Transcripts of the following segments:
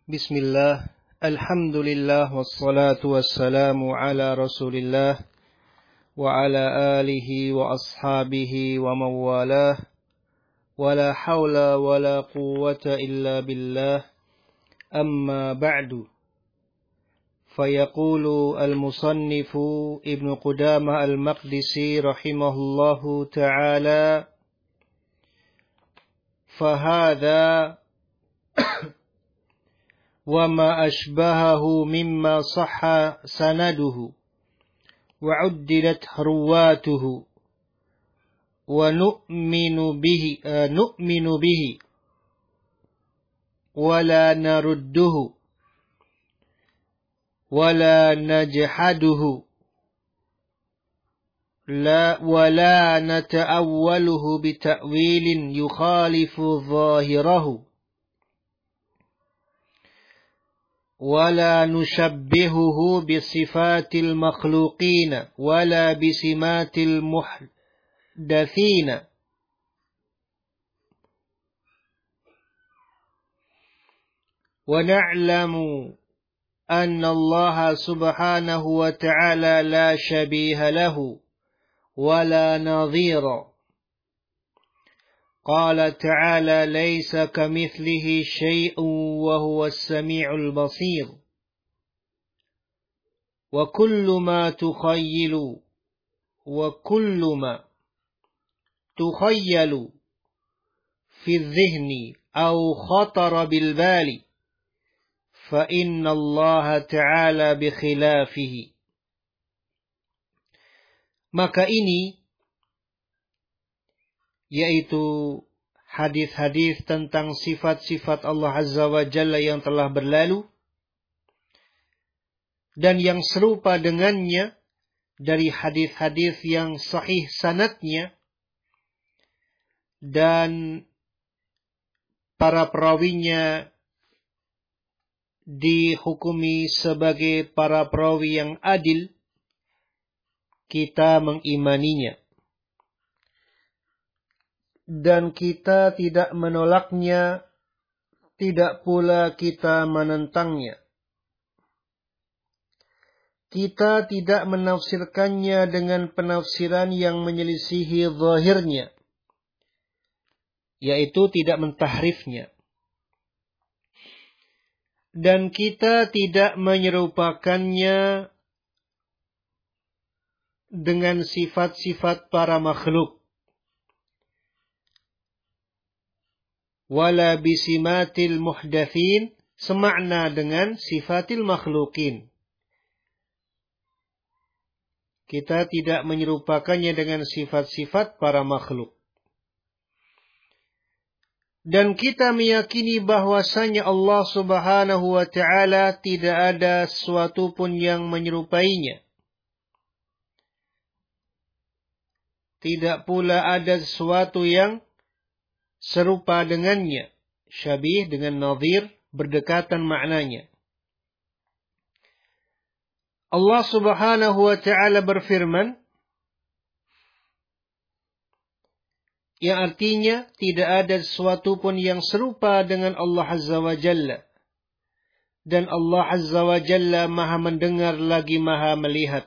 Bismillah, alhamdulillah, wassalatu wassalamu ala rasulillah, wa ala alihi wa ashabihi wa mawalah, wa la hawla wa la quwwata illa billah, amma ba'du. Fayaqulu al-musannifu Ibnu Qudamah al-Maqdisi rahimahullahu ta'ala, fahadha وما أشبهه مما صح سنده وعدلت رواته نؤمن به ولا نرده ولا نجحده ولا نتأوله بتأويل يخالف ظاهره ولا نشبهه بصفات المخلوقين ولا بسمات المحدثين ونعلم أن الله سبحانه وتعالى لا شبيه له ولا نظير. قال تعالى ليس كمثله شيء وهو السميع البصير وكل ما تخيل في الذهن أو خطر بالبال فإن الله تعالى بخلافه. Maka ini yaitu hadis-hadis tentang sifat-sifat Allah Azza wa Jalla yang telah berlalu dan yang serupa dengannya dari hadis-hadis yang sahih sanadnya dan para perawinya dihukumi sebagai para perawi yang adil, kita mengimaninya. Dan kita tidak menolaknya, tidak pula kita menentangnya. Kita tidak menafsirkannya dengan penafsiran yang menyelisihi zahirnya, yaitu tidak mentahrifnya. Dan kita tidak menyerupakannya dengan sifat-sifat para makhluk. Wala bisimatil muhdatsin, semakna dengan sifatil makhlukin. Kita tidak menyerupakannya dengan sifat-sifat para makhluk. Dan kita meyakini bahwasanya Allah Subhanahu wa ta'ala tidak ada sesuatu pun yang menyerupainya. Tidak pula ada sesuatu yang serupa dengannya. Syabih dengan nadhir, berdekatan maknanya. Allah Subhanahu wa ta'ala berfirman, yang artinya tidak ada sesuatu pun yang serupa dengan Allah Azza wa Jalla. Dan Allah Azza wa Jalla maha mendengar lagi maha melihat.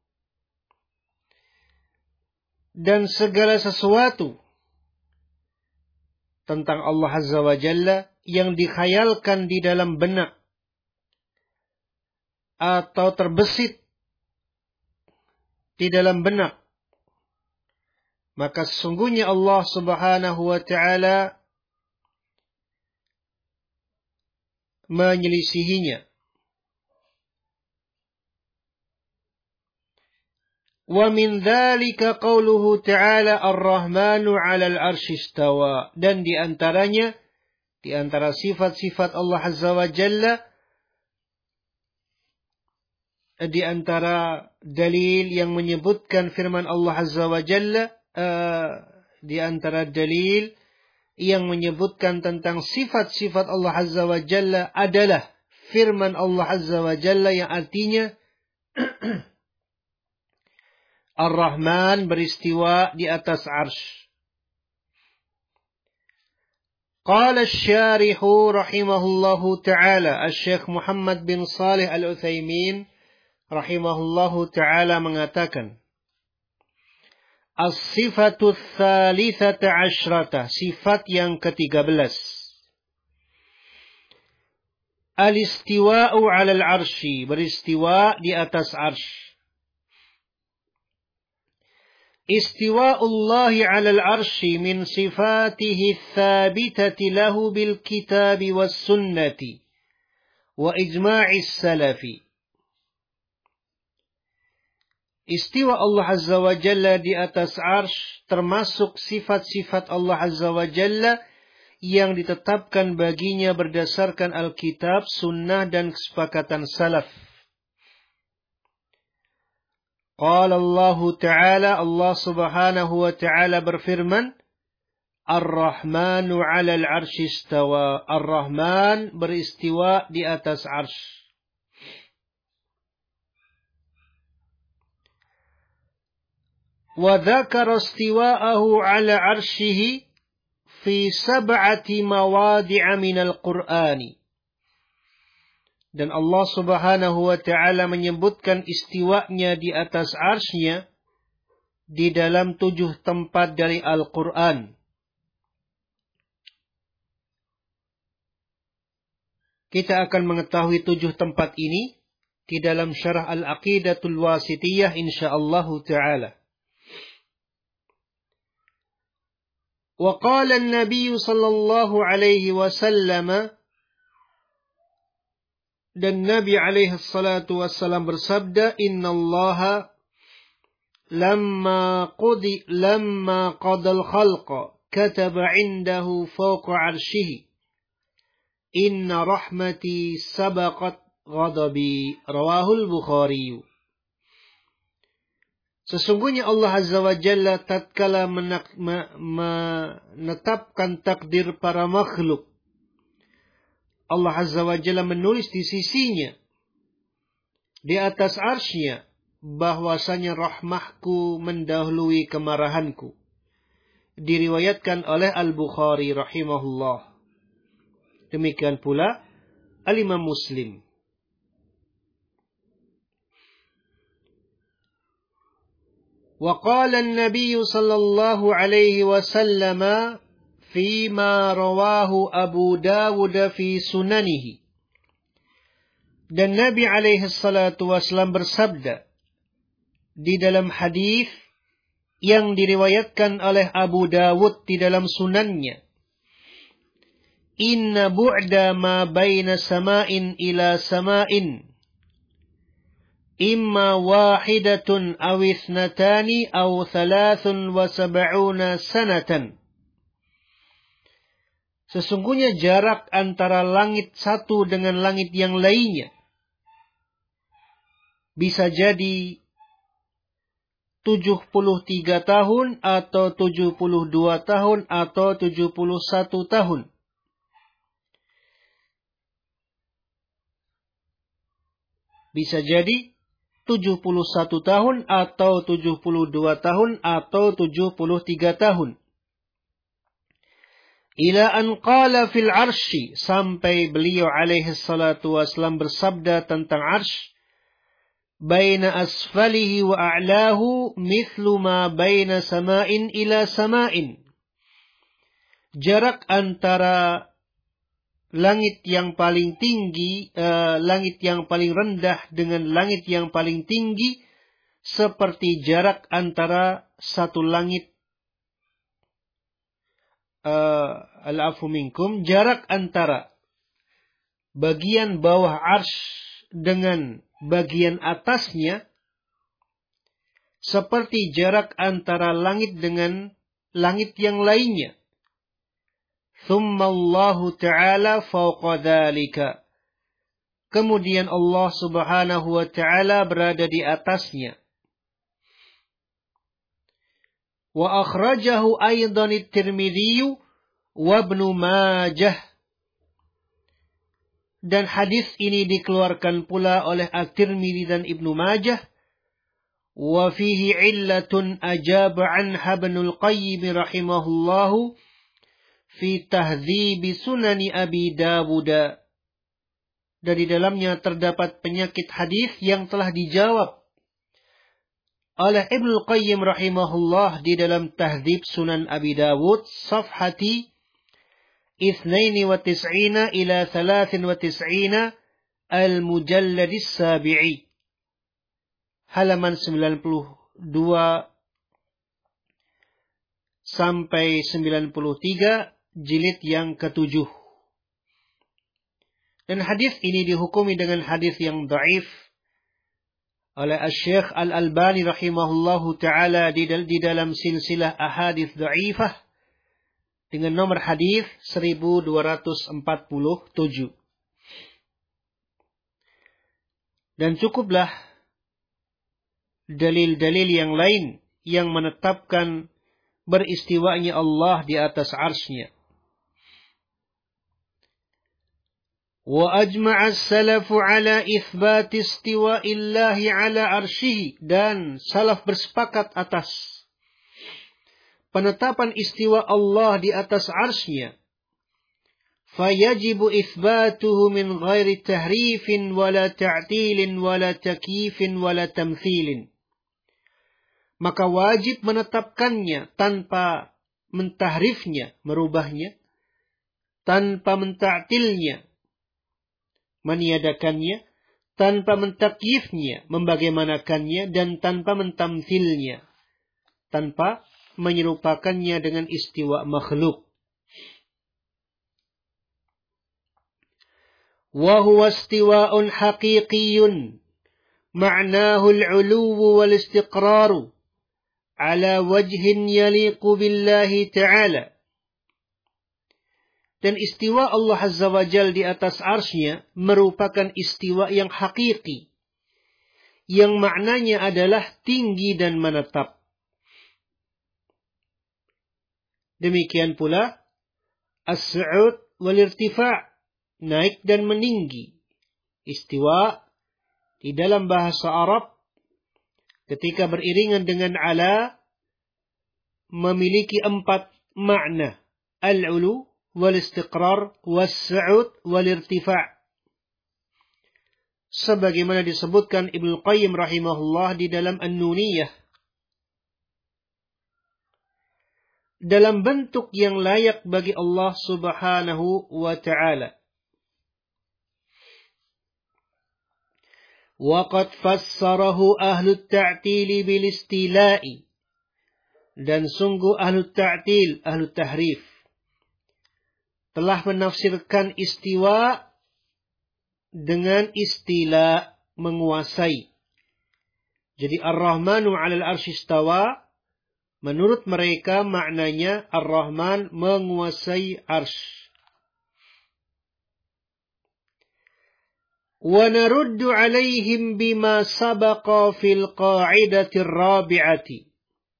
Dan segala sesuatu tentang Allah Azza wa Jalla yang dikhayalkan di dalam benak atau terbesit di dalam benak, maka sesungguhnya Allah Subhanahu wa ta'ala menyelisihinya. Wa min dzalika qauluhu ta'ala ar-rahmanu 'alal 'arsy istawa. Dan di antaranya, di antara sifat-sifat Allah Azza wa Jalla, di antara dalil yang menyebutkan firman Allah Azza wa Jalla, di antara dalil yang menyebutkan tentang sifat-sifat Allah Azza wa Jalla adalah firman Allah Azza wa Jalla yang artinya Ar-Rahman beristiwa di atas arsy. Qala asy-syarihu rahimahullahu ta'ala, Asy-Syaikh Muhammad bin Shalih Al-Utsaimin rahimahullahu ta'ala mengatakan, As-sifatu tsalitsata asyrata, sifat yang ke-13. Al-istiwa'u 'alal 'arsy, beristiwa di atas arsy. Istiwa'ullahi 'alal 'arsy min sifatihi tsabitati lahu bil kitabi was sunnati wa ijma'is salafi. Istiwa Allah Azza wa Jalla di atas arsy termasuk sifat-sifat Allah Azza wa Jalla yang ditetapkan baginya berdasarkan Alkitab, Sunnah, dan kesepakatan salaf. Qala Allah Ta'ala, Allah Subhanahu wa Ta'ala berfirman, Ar-Rahmanu 'alal 'arsy istawa. Ar-Rahman beristiwa di atas arsy. Wa dzakara istiwa'ahu 'ala 'arsyihi fi sab'ati mawadi'a minal Qur'ani. Dan Allah Subhanahu wa Ta'ala menyebutkan istiwanya di atas arsy-Nya di dalam 7 tempat dari Al-Quran. Kita akan mengetahui 7 tempat ini di dalam syarah Al-Aqidatul Wasithiyah insyaallah ta'ala. Wa qala an-nabiy sallallahu alaihi wasallam, dan Nabi alaihi salatu wassalam bersabda, Innallaha lamma qadal khalqa kataba indahu fawqa arsyihi inna rahmati sabaqat ghadabi. Rawahul Bukhari. Sesungguhnya Allah Azza wa Jalla tatkala menetapkan takdir para makhluk, Allah Azza wa Jalla menulis di sisinya, di atas arsy-Nya, bahwasanya rahmahku mendahului kemarahanku. Diriwayatkan oleh Al-Bukhari rahimahullah. Demikian pula Al-Imam Muslim. Wa qala an-nabiy sallallahu alaihi wasallam fima rawahu Abu Dawud fi sunanihi. Dan Nabi alaihi salatu wasallam bersabda di dalam hadis yang diriwayatkan oleh Abu Dawud di dalam sunannya, Inna bu'da ma baina sama'in ila sama'in imma wahidatun aw ithnatani aw 73 sanatan. Sesungguhnya jarak antara langit satu dengan langit yang lainnya bisa jadi 73 tahun atau 72 tahun atau 71 tahun. Bisa jadi 71 tahun atau 72 tahun atau 73 tahun. Ila an qala fil arsy, sampai beliau alaihi salatu wasallam bersabda tentang arsy, baina asfalihi wa a'lahu mithlu ma baina sama'in ila sama'in. Jarak antara langit yang paling tinggi, langit yang paling rendah dengan langit yang paling tinggi seperti jarak antara satu langit, al-afu minkum, jarak antara bagian bawah arsy dengan bagian atasnya seperti jarak antara langit dengan langit yang lainnya. Thumma Allah Ta'ala fawqa dhalika. Kemudian Allah Subhanahu wa Ta'ala berada di atasnya. Wa akhrajahu aydan at-Tirmidzi wa Ibnu Majah. Dan hadis ini dikeluarkan pula oleh At-Tirmidzi dan Ibnu Majah. Wa fihi illatun ajaba anha Ibnul Qayyim rahimahullahu fi tahdhib sunani Abi Dawud. Dan di dalamnya terdapat penyakit hadis yang telah dijawab oleh Ibnu Qayyim rahimahullah di dalam Tahdhib Sunan Abi Dawud safhati 92 ila 93 al-mujallad as-sabi'i, halaman 92 sampai 93, jilid yang ke-7. Dan hadis ini dihukumi dengan hadis yang dhaif oleh Asy-Syaikh Al-Albani rahimahullahu taala di dalam silsilah ahadits dhaifah dengan nomor hadis 1247. Dan cukuplah dalil-dalil yang lain yang menetapkan beristiwanya Allah di atas arsy-Nya. Wa ajma'a as-salafu ala itsbat istiwa'illahi ala arsyihi, dan salaf bersepakat atas penetapan istiwa Allah di atas arsy-Nya. Fayajibu itsbatuhu min ghairi tahrifin wala ta'tilin wala takyifin wala tamthilin. Maka wajib menetapkannya tanpa mentahrifnya, merubahnya, tanpa menta'tilnya, meniadakannya, tanpa mentakyifnya, membagaimanakannya, dan tanpa mentamthilnya, tanpa menyerupakannya dengan istiwa makhluk. Wa huwa istiwa'un haqiqiyyun ma'nahu al-'uluwu wal-istiqraru ala wajhin yaliqu billahi ta'ala. Dan istiwa Allah Azza wa Jalla di atas arsy-Nya merupakan istiwa yang hakiki, yang maknanya adalah tinggi dan menetap. Demikian pula as-su'ud wal-irtifa', naik dan meninggi. Istiwa di dalam bahasa Arab ketika beriringan dengan ala memiliki 4 makna: al-'ulu wal-istiqrar, was-su'ud, wal-irtifa'. Sebagaimana disebutkan Ibnu Qayyim rahimahullah di dalam An-Nuniyah, dalam bentuk yang layak bagi Allah Subhanahu wa ta'ala. Wa qad fassarahu ahlu at-ta'til bil istila'i, dan sungguh ahlu at-ta'til, ahlu tahrif, telah menafsirkan istiwa dengan istila, menguasai. Jadi Ar-Rahmanu 'alal arsy istawa, menurut mereka maknanya Ar-Rahman menguasai arsy. Wa naruddu 'alaihim bima sabaqa fil qa'idati ar-rabi'ati,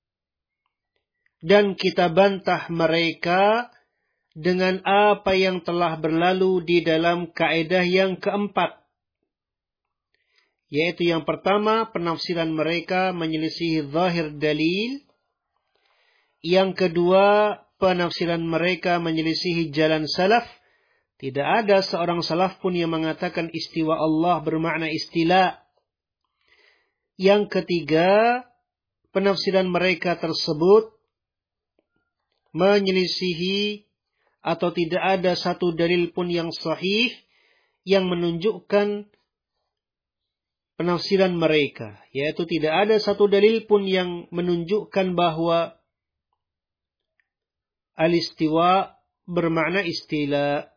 dan kita bantah mereka dengan apa yang telah berlalu di dalam kaidah yang keempat. Yaitu yang pertama, penafsiran mereka menyelisihi zahir dalil. Yang kedua, penafsiran mereka menyelisihi jalan salaf. Tidak ada seorang salaf pun yang mengatakan istiwa Allah bermakna istila. Yang ketiga, penafsiran mereka tersebut menyelisihi atau tidak ada satu dalil pun yang sahih yang menunjukkan penafsiran mereka. Yaitu tidak ada satu dalil pun yang menunjukkan bahwa al-istiwa bermakna istila.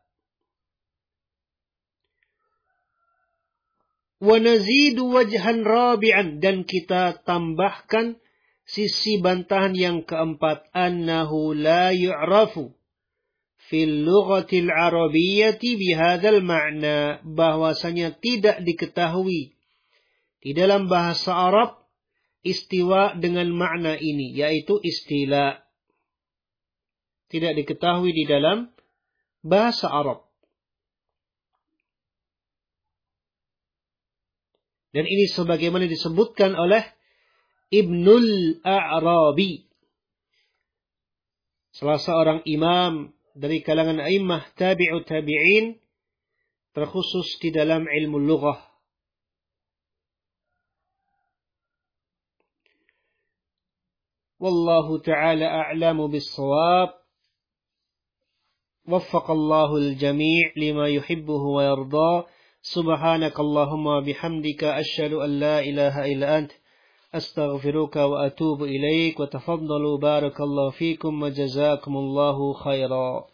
Wa nazidu wajhan rabi'an, dan kita tambahkan sisi bantahan yang keempat, annahu la yu'rafu fil lughatil arabiyyati bihadzal ma'na, bahwasanya tidak diketahui di dalam bahasa Arab istiwa dengan makna ini, yaitu istila. Tidak diketahui di dalam bahasa Arab. Dan ini sebagaimana disebutkan oleh Ibnul A'rabi, salah seorang imam dari kalangan a'immah tabi'ut tabi'in, terkhusus di dalam ilmu lughah. Wallahu ta'ala a'lamu bis-shawab. Waffaqallahu al-jami' lima yuhibbuhu wa yarda. Subhanakallahumma bihamdika asyhadu an la ilaha illa ant astaghfiruka wa atubu ilaik wa tafaddalu barakallahu fikum wa jazakumullahu khaira.